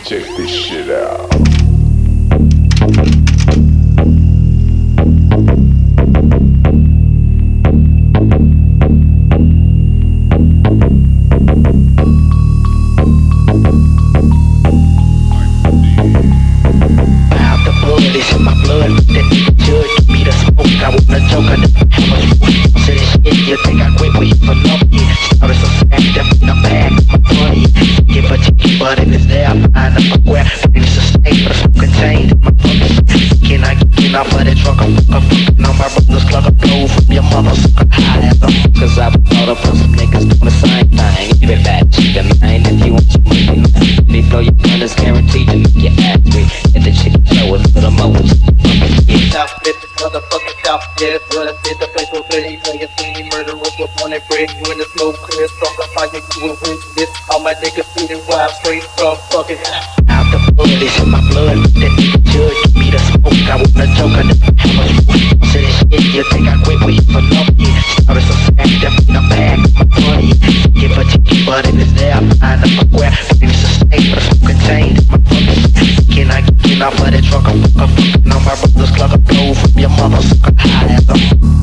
Check this shit out. It's in my blood, that nigga judge me the smoke. I wanna joke, I never have much room. Say this shit, you think I quit, well you for love me. Started so sad, that in the bag, my money. Give a chicken, but it is there, I find up a square. It's a snake, but it's contained in my fucking. Can I get off of that truck? I'm fucking on my brother's clock. I blow from your mother, sucker high as them. Cause I been caught up on some niggas doing the same thing. Give it back, chicken, man, if you want some money, man. They throw your gun, it's guaranteed to make your ass weak. And the chicken throw it for the moment. Top with the motherfucking top, yeah, that's what I did. The place was ready, play a scene, murderers with one and break. When the smoke clears from the fire, you will win this. All my niggas feeling wild, straight from fucking out the blood, it's in my blood. That nigga judge me the smoke. I wanna joke, I never have much room. Say this shit, you think I quit, well you for love me. Started so sad, that in the bag, my money. Give a chicken, but it is there, I find up a square. It's a snake, but it's contained in my fucking. Can I get off of that truck? I'm fucking on my brother's clock. I blow from your mother, sucker high as them.